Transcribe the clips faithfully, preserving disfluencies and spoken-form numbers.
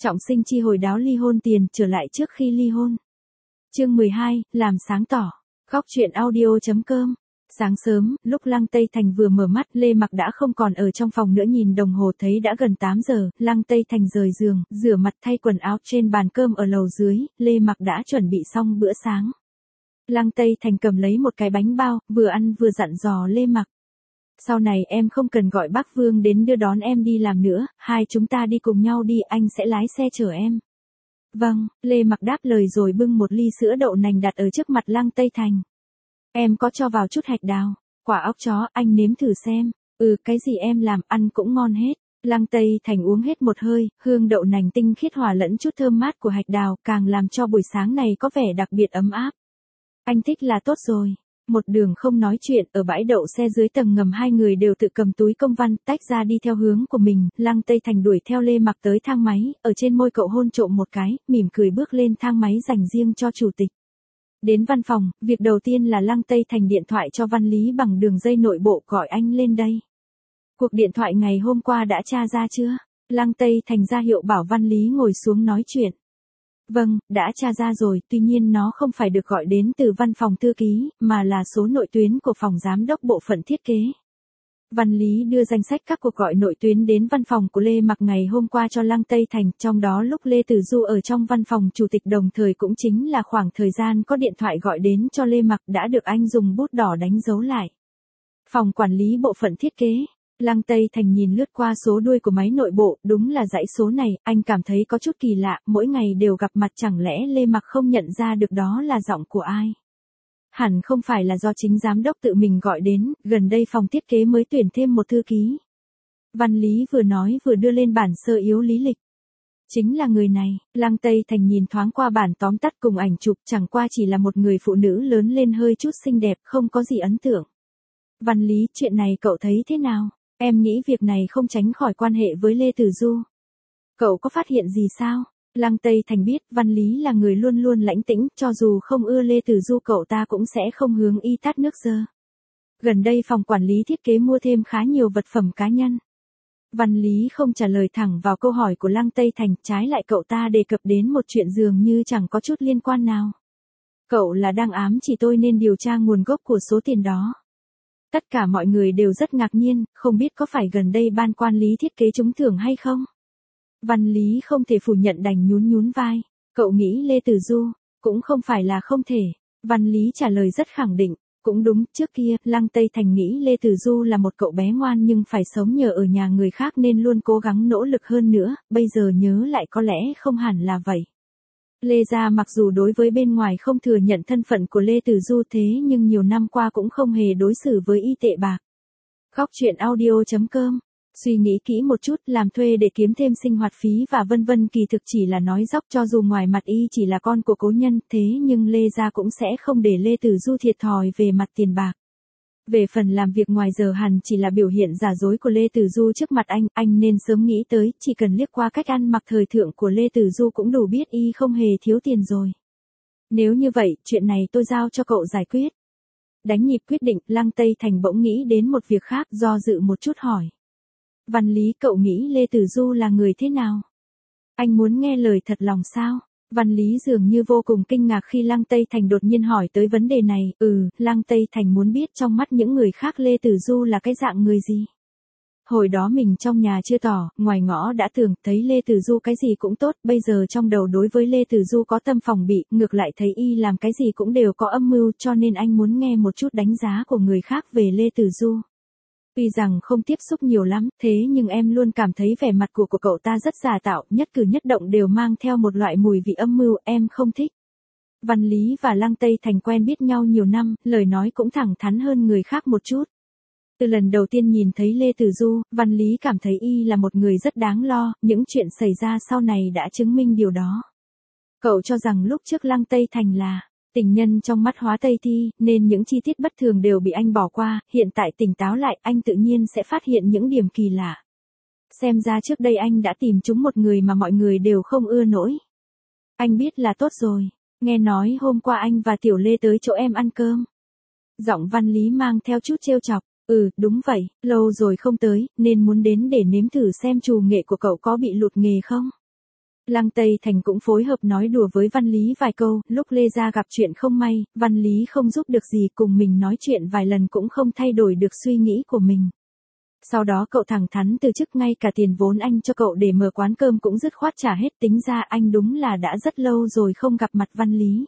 Trọng sinh chi hồi đáo ly hôn tiền trở lại trước khi ly hôn. Chương mười hai, làm sáng tỏ. Góc truyện audio chấm com. Sáng sớm, lúc Lăng Tây Thành vừa mở mắt, Lê Mặc đã không còn ở trong phòng nữa, nhìn đồng hồ thấy đã gần tám giờ, Lăng Tây Thành rời giường, rửa mặt thay quần áo trên bàn cơm ở lầu dưới, Lê Mặc đã chuẩn bị xong bữa sáng. Lăng Tây Thành cầm lấy một cái bánh bao, vừa ăn vừa dặn dò Lê Mặc. Sau này em không cần gọi bác Vương đến đưa đón em đi làm nữa, hai chúng ta đi cùng nhau đi, anh sẽ lái xe chở em. Vâng, Lê Mặc đáp lời rồi bưng một ly sữa đậu nành đặt ở trước mặt Lăng Tây Thành. Em có cho vào chút hạch đào, quả óc chó, anh nếm thử xem. Ừ, cái gì em làm ăn cũng ngon hết. Lăng Tây Thành uống hết một hơi, hương đậu nành tinh khiết hòa lẫn chút thơm mát của hạch đào, càng làm cho buổi sáng này có vẻ đặc biệt ấm áp. Anh thích là tốt rồi. Một đường không nói chuyện, ở bãi đậu xe dưới tầng ngầm hai người đều tự cầm túi công văn, tách ra đi theo hướng của mình. Lăng Tây Thành đuổi theo Lê Mặc tới thang máy, ở trên môi cậu hôn trộm một cái, mỉm cười bước lên thang máy dành riêng cho chủ tịch. Đến văn phòng, việc đầu tiên là Lăng Tây Thành điện thoại cho Văn Lý bằng đường dây nội bộ, gọi anh lên đây. Cuộc điện thoại ngày hôm qua đã tra ra chưa? Lăng Tây Thành ra hiệu bảo Văn Lý ngồi xuống nói chuyện. Vâng, đã tra ra rồi, tuy nhiên nó không phải được gọi đến từ văn phòng thư ký, mà là số nội tuyến của phòng giám đốc bộ phận thiết kế. Văn Lý đưa danh sách các cuộc gọi nội tuyến đến văn phòng của Lê Mặc ngày hôm qua cho Lăng Tây Thành, trong đó lúc Lê Tử Du ở trong văn phòng chủ tịch đồng thời cũng chính là khoảng thời gian có điện thoại gọi đến cho Lê Mặc đã được anh dùng bút đỏ đánh dấu lại. Phòng quản lý bộ phận thiết kế. Lăng Tây Thành nhìn lướt qua số đuôi của máy nội bộ, đúng là dãy số này, anh cảm thấy có chút kỳ lạ, mỗi ngày đều gặp mặt, chẳng lẽ Lê Mặc không nhận ra được đó là giọng của ai? Hẳn không phải là do chính giám đốc tự mình gọi đến, gần đây phòng thiết kế mới tuyển thêm một thư ký. Văn Lý vừa nói vừa đưa lên bản sơ yếu lý lịch. Chính là người này. Lăng Tây Thành nhìn thoáng qua bản tóm tắt cùng ảnh chụp, chẳng qua chỉ là một người phụ nữ lớn lên hơi chút xinh đẹp, không có gì ấn tượng. Văn Lý, chuyện này cậu thấy thế nào? Em nghĩ việc này không tránh khỏi quan hệ với Lê Tử Du. Cậu có phát hiện gì sao? Lăng Tây Thành biết Văn Lý là người luôn luôn lãnh tĩnh, cho dù không ưa Lê Tử Du cậu ta cũng sẽ không hướng y tát nước dơ. Gần đây phòng quản lý thiết kế mua thêm khá nhiều vật phẩm cá nhân. Văn Lý không trả lời thẳng vào câu hỏi của Lăng Tây Thành, trái lại cậu ta đề cập đến một chuyện dường như chẳng có chút liên quan nào. Cậu là đang ám chỉ tôi nên điều tra nguồn gốc của số tiền đó. Tất cả mọi người đều rất ngạc nhiên, không biết có phải gần đây ban quản lý thiết kế trúng thưởng hay không? Văn Lý không thể phủ nhận, đành nhún nhún vai. Cậu nghĩ Lê Tử Du? Cũng không phải là không thể. Văn Lý trả lời rất khẳng định. Cũng đúng, trước kia, Lăng Tây Thành nghĩ Lê Tử Du là một cậu bé ngoan nhưng phải sống nhờ ở nhà người khác nên luôn cố gắng nỗ lực hơn nữa, bây giờ nhớ lại có lẽ không hẳn là vậy. Lê gia mặc dù đối với bên ngoài không thừa nhận thân phận của Lê Tử Du thế nhưng nhiều năm qua cũng không hề đối xử với y tệ bạc. Góc truyện audio chấm com. Suy nghĩ kỹ một chút, làm thuê để kiếm thêm sinh hoạt phí và vân vân kỳ thực chỉ là nói dóc, cho dù ngoài mặt y chỉ là con của cố nhân, thế nhưng Lê gia cũng sẽ không để Lê Tử Du thiệt thòi về mặt tiền bạc. Về phần làm việc ngoài giờ hẳn chỉ là biểu hiện giả dối của Lê Tử Du trước mặt anh, anh nên sớm nghĩ tới, chỉ cần liếc qua cách ăn mặc thời thượng của Lê Tử Du cũng đủ biết y không hề thiếu tiền rồi. Nếu như vậy, chuyện này tôi giao cho cậu giải quyết. Đánh nhịp quyết định, Lăng Tây Thành bỗng nghĩ đến một việc khác, do dự một chút hỏi. Văn Lý, cậu nghĩ Lê Tử Du là người thế nào? Anh muốn nghe lời thật lòng sao? Văn Lý dường như vô cùng kinh ngạc khi Lăng Tây Thành đột nhiên hỏi tới vấn đề này. Ừ, Lăng Tây Thành muốn biết trong mắt những người khác Lê Tử Du là cái dạng người gì. Hồi đó mình trong nhà chưa tỏ, ngoài ngõ đã tưởng thấy Lê Tử Du cái gì cũng tốt, bây giờ trong đầu đối với Lê Tử Du có tâm phòng bị, ngược lại thấy y làm cái gì cũng đều có âm mưu, cho nên anh muốn nghe một chút đánh giá của người khác về Lê Tử Du. Tuy rằng không tiếp xúc nhiều lắm, thế nhưng em luôn cảm thấy vẻ mặt của của cậu ta rất giả tạo, nhất cử nhất động đều mang theo một loại mùi vị âm mưu, em không thích. Văn Lý và Lăng Tây Thành quen biết nhau nhiều năm, lời nói cũng thẳng thắn hơn người khác một chút. Từ lần đầu tiên nhìn thấy Lê Tử Du, Văn Lý cảm thấy y là một người rất đáng lo, những chuyện xảy ra sau này đã chứng minh điều đó. Cậu cho rằng lúc trước Lăng Tây Thành là tình nhân trong mắt Hóa Tây Thi, nên những chi tiết bất thường đều bị anh bỏ qua, hiện tại tỉnh táo lại, anh tự nhiên sẽ phát hiện những điểm kỳ lạ. Xem ra trước đây anh đã tìm trúng một người mà mọi người đều không ưa nổi. Anh biết là tốt rồi, nghe nói hôm qua anh và Tiểu Lê tới chỗ em ăn cơm. Giọng Văn Lý mang theo chút trêu chọc. Ừ, đúng vậy, lâu rồi không tới, nên muốn đến để nếm thử xem trù nghệ của cậu có bị lụt nghề không. Lăng Tây Thành cũng phối hợp nói đùa với Văn Lý vài câu, lúc Lê Gia gặp chuyện không may, Văn Lý không giúp được gì, cùng mình nói chuyện vài lần cũng không thay đổi được suy nghĩ của mình. Sau đó cậu thẳng thắn từ chức, ngay cả tiền vốn anh cho cậu để mở quán cơm cũng dứt khoát trả hết, tính ra anh đúng là đã rất lâu rồi không gặp mặt Văn Lý.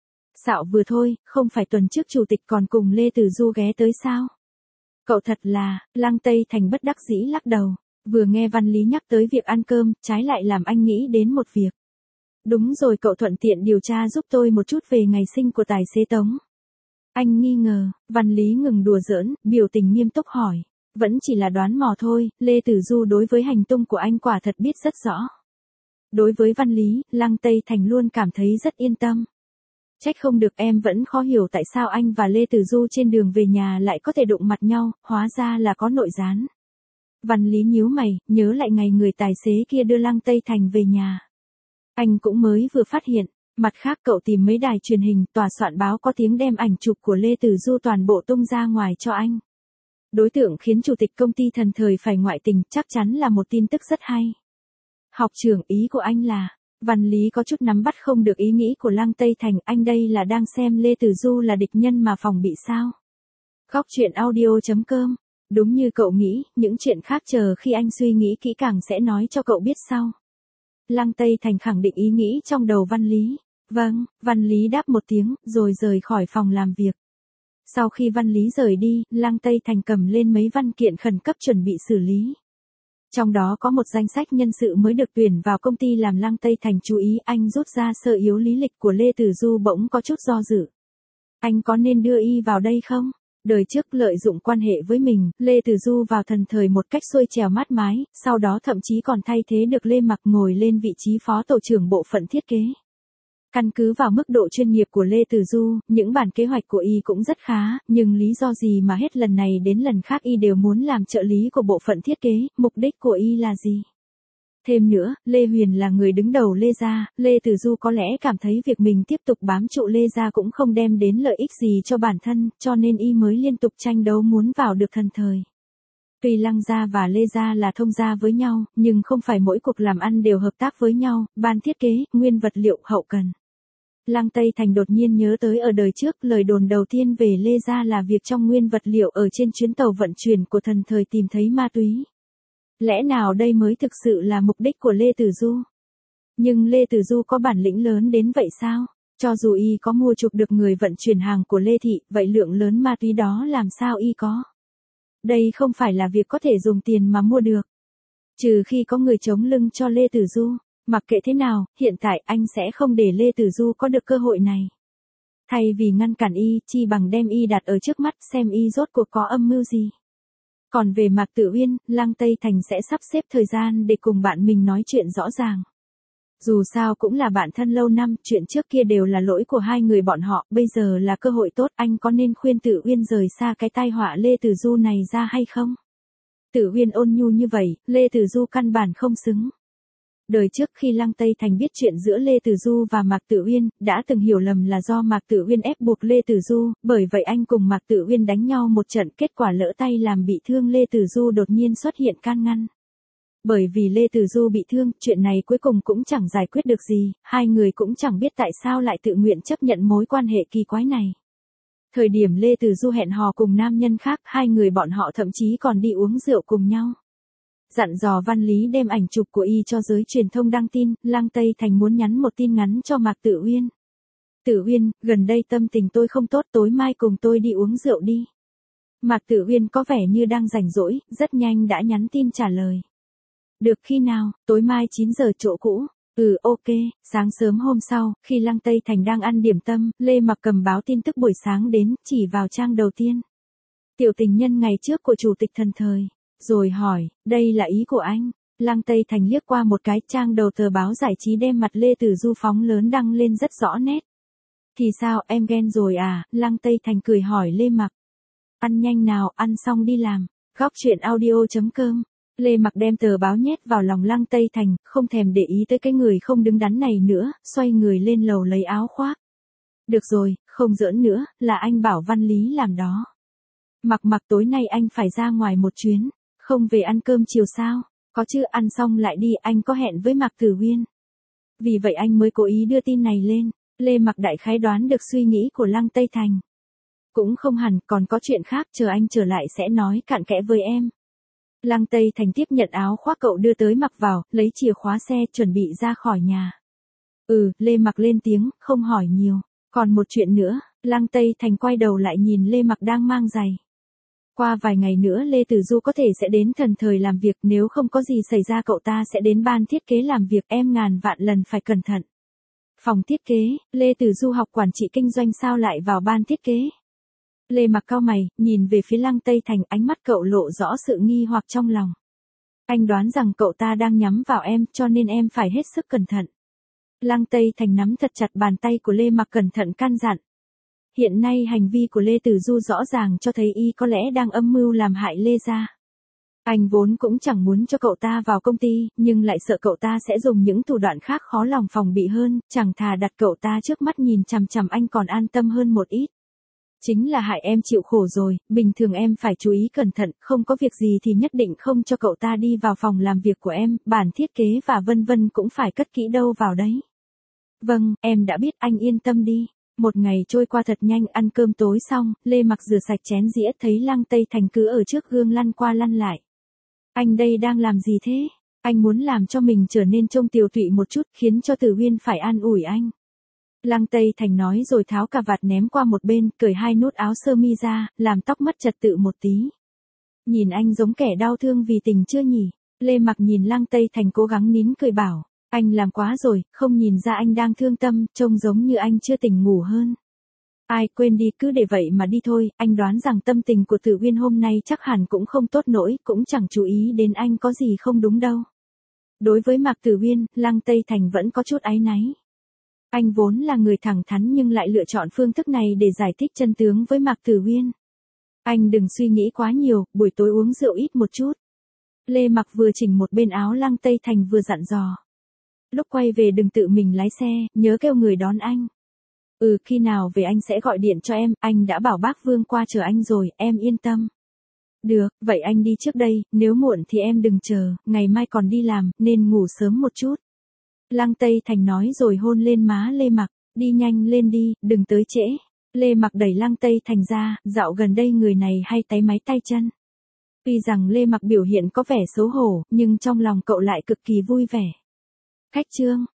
Xạo vừa thôi, không phải tuần trước chủ tịch còn cùng Lê Tử Du ghé tới sao? Cậu thật là, Lăng Tây Thành bất đắc dĩ lắc đầu. Vừa nghe Văn Lý nhắc tới việc ăn cơm, trái lại làm anh nghĩ đến một việc. Đúng rồi, cậu thuận tiện điều tra giúp tôi một chút về ngày sinh của tài xế Tống. Anh nghi ngờ, Văn Lý ngừng đùa giỡn, biểu tình nghiêm túc hỏi. Vẫn chỉ là đoán mò thôi, Lê Tử Du đối với hành tung của anh quả thật biết rất rõ. Đối với Văn Lý, Lăng Tây Thành luôn cảm thấy rất yên tâm. Trách không được, em vẫn khó hiểu tại sao anh và Lê Tử Du trên đường về nhà lại có thể đụng mặt nhau, hóa ra là có nội gián. Văn Lý nhíu mày, nhớ lại ngày người tài xế kia đưa Lăng Tây Thành về nhà. Anh cũng mới vừa phát hiện, mặt khác cậu tìm mấy đài truyền hình, tòa soạn báo có tiếng đem ảnh chụp của Lê Tử Du toàn bộ tung ra ngoài cho anh. Đối tượng khiến chủ tịch công ty thần thời phải ngoại tình, chắc chắn là một tin tức rất hay. Học trưởng, ý của anh là, Văn Lý có chút nắm bắt không được ý nghĩ của Lăng Tây Thành, anh đây là đang xem Lê Tử Du là địch nhân mà phòng bị sao? Góc truyện audio chấm com. Đúng như cậu nghĩ, những chuyện khác chờ khi anh suy nghĩ kỹ càng sẽ nói cho cậu biết sau. Lăng Tây Thành khẳng định ý nghĩ trong đầu Văn Lý. Vâng, Văn Lý đáp một tiếng, rồi rời khỏi phòng làm việc. Sau khi Văn Lý rời đi, Lăng Tây Thành cầm lên mấy văn kiện khẩn cấp chuẩn bị xử lý. Trong đó có một danh sách nhân sự mới được tuyển vào công ty làm Lăng Tây Thành chú ý, anh rút ra sơ yếu lý lịch của Lê Tử Du bỗng có chút do dự. Anh có nên đưa y vào đây không? Đời trước lợi dụng quan hệ với mình, Lê Tử Du vào thần thời một cách xuôi trèo mát mái, sau đó thậm chí còn thay thế được Lê Mặc ngồi lên vị trí phó tổ trưởng bộ phận thiết kế. Căn cứ vào mức độ chuyên nghiệp của Lê Tử Du, những bản kế hoạch của y cũng rất khá, nhưng lý do gì mà hết lần này đến lần khác y đều muốn làm trợ lý của bộ phận thiết kế, mục đích của y là gì? Thêm nữa, Lê Huyền là người đứng đầu Lê Gia, Lê Tử Du có lẽ cảm thấy việc mình tiếp tục bám trụ Lê Gia cũng không đem đến lợi ích gì cho bản thân, cho nên y mới liên tục tranh đấu muốn vào được thần thời. Tuy Lăng Gia và Lê Gia là thông gia với nhau, nhưng không phải mỗi cuộc làm ăn đều hợp tác với nhau, ban thiết kế, nguyên vật liệu, hậu cần. Lăng Tây Thành đột nhiên nhớ tới ở đời trước, lời đồn đầu tiên về Lê Gia là việc trong nguyên vật liệu ở trên chuyến tàu vận chuyển của thần thời tìm thấy ma túy. Lẽ nào đây mới thực sự là mục đích của Lê Tử Du? Nhưng Lê Tử Du có bản lĩnh lớn đến vậy sao? Cho dù y có mua chuộc được người vận chuyển hàng của Lê Thị, vậy lượng lớn ma túy đó làm sao y có? Đây không phải là việc có thể dùng tiền mà mua được. Trừ khi có người chống lưng cho Lê Tử Du. Mặc kệ thế nào, hiện tại anh sẽ không để Lê Tử Du có được cơ hội này. Thay vì ngăn cản y, chi bằng đem y đặt ở trước mắt xem y rốt cuộc có âm mưu gì. Còn về Mạc Tử Uyên, Lăng Tây Thành sẽ sắp xếp thời gian để cùng bạn mình nói chuyện rõ ràng. Dù sao cũng là bạn thân lâu năm, chuyện trước kia đều là lỗi của hai người bọn họ, bây giờ là cơ hội tốt, anh có nên khuyên Tử Uyên rời xa cái tai họa Lê Tử Du này ra hay không? Tử Uyên ôn nhu như vậy, Lê Tử Du căn bản không xứng. Đời trước khi Lăng Tây Thành biết chuyện giữa Lê Tử Du và Mạc Tử Uyên, đã từng hiểu lầm là do Mạc Tử Uyên ép buộc Lê Tử Du, bởi vậy anh cùng Mạc Tử Uyên đánh nhau một trận, kết quả lỡ tay làm bị thương Lê Tử Du đột nhiên xuất hiện can ngăn. Bởi vì Lê Tử Du bị thương, chuyện này cuối cùng cũng chẳng giải quyết được gì, hai người cũng chẳng biết tại sao lại tự nguyện chấp nhận mối quan hệ kỳ quái này. Thời điểm Lê Tử Du hẹn hò cùng nam nhân khác, hai người bọn họ thậm chí còn đi uống rượu cùng nhau. Dặn dò Văn Lý đem ảnh chụp của y cho giới truyền thông đăng tin, Lăng Tây Thành muốn nhắn một tin ngắn cho Mạc Tử Uyên. Tử Uyên, gần đây tâm tình tôi không tốt, tối mai cùng tôi đi uống rượu đi. Mạc Tử Uyên có vẻ như đang rảnh rỗi, rất nhanh đã nhắn tin trả lời. Được, khi nào? Tối mai chín giờ chỗ cũ. Ừ, ok. Sáng sớm hôm sau, khi Lăng Tây Thành đang ăn điểm tâm, Lê Mặc cầm báo tin tức buổi sáng đến, chỉ vào trang đầu tiên. Tiểu tình nhân ngày trước của chủ tịch thần thời. Rồi hỏi, đây là ý của anh? Lăng Tây Thành liếc qua một cái, trang đầu tờ báo giải trí đem mặt Lê Tử Du phóng lớn đăng lên rất rõ nét. Thì sao, em ghen rồi à? Lăng Tây Thành cười hỏi Lê Mặc. Ăn nhanh nào, ăn xong đi làm. Góc truyện audio chấm com. Lê Mặc đem tờ báo nhét vào lòng Lăng Tây Thành, không thèm để ý tới cái người không đứng đắn này nữa, xoay người lên lầu lấy áo khoác. Được rồi, không giỡn nữa, là anh bảo Văn Lý làm đó. Mặc Mặc tối nay anh phải ra ngoài một chuyến, không về ăn cơm chiều sao? Có chứ, ăn xong lại đi, anh có hẹn với Mạc Tử Uyên. vì vậy anh mới cố ý đưa tin này lên. Lê Mặc đại khái đoán được suy nghĩ của Lăng Tây Thành. Cũng không hẳn, còn có chuyện khác, chờ anh trở lại sẽ nói cặn kẽ với em. Lăng Tây Thành tiếp nhận áo khoác cậu đưa tới mặc vào, lấy chìa khóa xe, chuẩn bị ra khỏi nhà. Ừ, Lê Mặc lên tiếng, không hỏi nhiều. Còn một chuyện nữa, Lăng Tây Thành quay đầu lại nhìn Lê Mặc đang mang giày. Qua vài ngày nữa Lê Tử Du có thể sẽ đến Thần Thời làm việc, nếu không có gì xảy ra cậu ta sẽ đến ban thiết kế làm việc, em ngàn vạn lần phải cẩn thận. Phòng thiết kế, Lê Tử Du học quản trị kinh doanh sao lại vào ban thiết kế? Lê Mặc cau mày, nhìn về phía Lăng Tây Thành, ánh mắt cậu lộ rõ sự nghi hoặc trong lòng. Anh đoán rằng cậu ta đang nhắm vào em, cho nên em phải hết sức cẩn thận. Lăng Tây Thành nắm thật chặt bàn tay của Lê Mặc cẩn thận căn dặn. Hiện nay hành vi của Lê Tử Du rõ ràng cho thấy y có lẽ đang âm mưu làm hại Lê gia. Anh vốn cũng chẳng muốn cho cậu ta vào công ty, nhưng lại sợ cậu ta sẽ dùng những thủ đoạn khác khó lòng phòng bị hơn, chẳng thà đặt cậu ta trước mắt nhìn chằm chằm anh còn an tâm hơn một ít. Chính là hại em chịu khổ rồi, bình thường em phải chú ý cẩn thận, không có việc gì thì nhất định không cho cậu ta đi vào phòng làm việc của em, bản thiết kế và vân vân cũng phải cất kỹ đâu vào đấy. Vâng, em đã biết, anh yên tâm đi. Một ngày trôi qua thật nhanh, ăn cơm tối xong, Lê Mặc rửa sạch chén dĩa thấy Lăng Tây Thành cứ ở trước gương lăn qua lăn lại. Anh đây đang làm gì thế? Anh muốn làm cho mình trở nên trông tiều tụy một chút, khiến cho Tử Uyên phải an ủi anh. Lăng Tây Thành nói rồi tháo cà vạt ném qua một bên, cởi hai nút áo sơ mi ra, làm tóc mất trật tự một tí. Nhìn anh giống kẻ đau thương vì tình chưa nhỉ? Lê Mặc nhìn Lăng Tây Thành cố gắng nín cười bảo, anh làm quá rồi, không nhìn ra anh đang thương tâm, trông giống như anh chưa tỉnh ngủ hơn. Ai quên đi, cứ để vậy mà đi thôi, anh đoán rằng tâm tình của Tử Uyên hôm nay chắc hẳn cũng không tốt nổi, cũng chẳng chú ý đến anh có gì không đúng đâu. Đối với Mạc Tử Uyên, Lăng Tây Thành vẫn có chút áy náy. Anh vốn là người thẳng thắn nhưng lại lựa chọn phương thức này để giải thích chân tướng với Mạc Tử Uyên. Anh đừng suy nghĩ quá nhiều, buổi tối uống rượu ít một chút. Lê Mặc vừa chỉnh một bên áo, Lăng Tây Thành vừa dặn dò. Lúc quay về đừng tự mình lái xe, nhớ kêu người đón anh. Ừ, khi nào về anh sẽ gọi điện cho em, anh đã bảo bác Vương qua chờ anh rồi, em yên tâm. Được, vậy anh đi trước đây, nếu muộn thì em đừng chờ, ngày mai còn đi làm, nên ngủ sớm một chút. Lăng Tây Thành nói rồi hôn lên má Lê Mặc, đi nhanh lên đi, đừng tới trễ. Lê Mặc đẩy Lăng Tây Thành ra, dạo gần đây người này hay táy máy tay chân. Tuy rằng Lê Mặc biểu hiện có vẻ xấu hổ, nhưng trong lòng cậu lại cực kỳ vui vẻ. Khách trương.